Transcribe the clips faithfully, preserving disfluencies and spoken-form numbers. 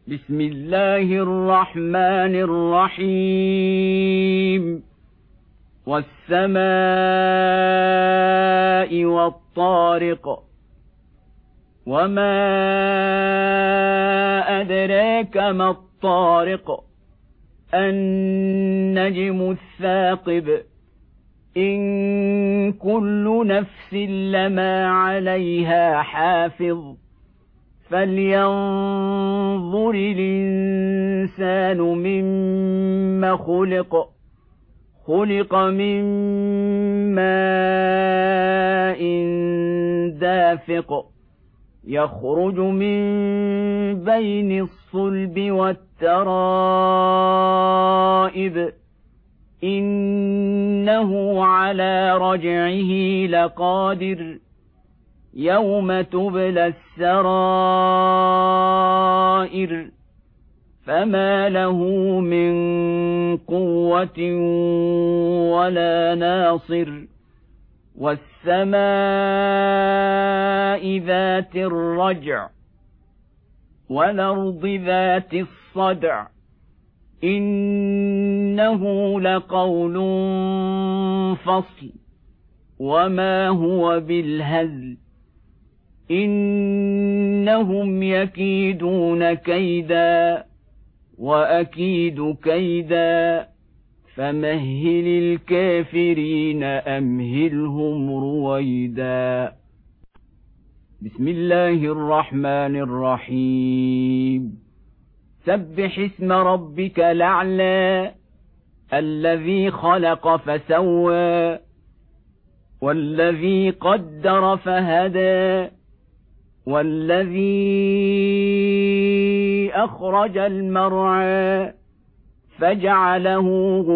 بسم الله الرحمن الرحيم والسماء والطارق وما أدراك ما الطارق النجم الثاقب إن كل نفس لما عليها حافظ فلينظر الإنسان مما خلق خلق من ماء دافق يخرج من بين الصلب والترائب إنه على رجعه لقادر يوم تبلى السرائر فما له من قوة ولا ناصر والسماء ذات الرجع والأرض ذات الصدع إنه لقول فصل وما هو بالهزل إنهم يكيدون كيدا وأكيد كيدا فمهل الكافرين أمهلهم رويدا. بسم الله الرحمن الرحيم سبح اسم ربك الأعلى الذي خلق فسوى والذي قدر فهدى والذي أخرج المرعى فجعله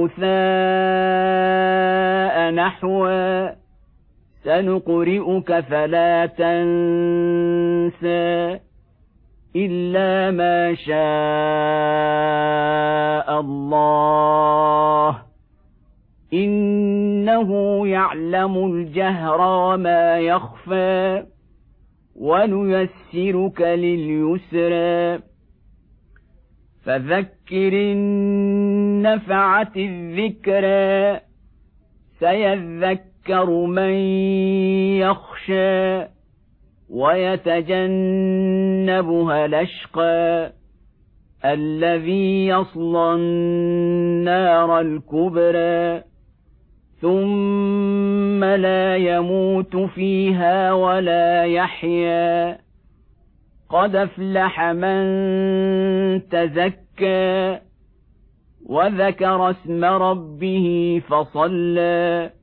غثاء نحوا سنقرئك فلا تنسى إلا ما شاء الله إنه يعلم الجهر وما يخفى ونيسرك لليسرى فذكر إن نفعت الذكرى سيذكر من يخشى ويتجنبها الأشقى الذي يصلى النار الكبرى ثم لا يموت فيها ولا يحيا قد أفلح من تزكى وذكر اسم ربه فصلى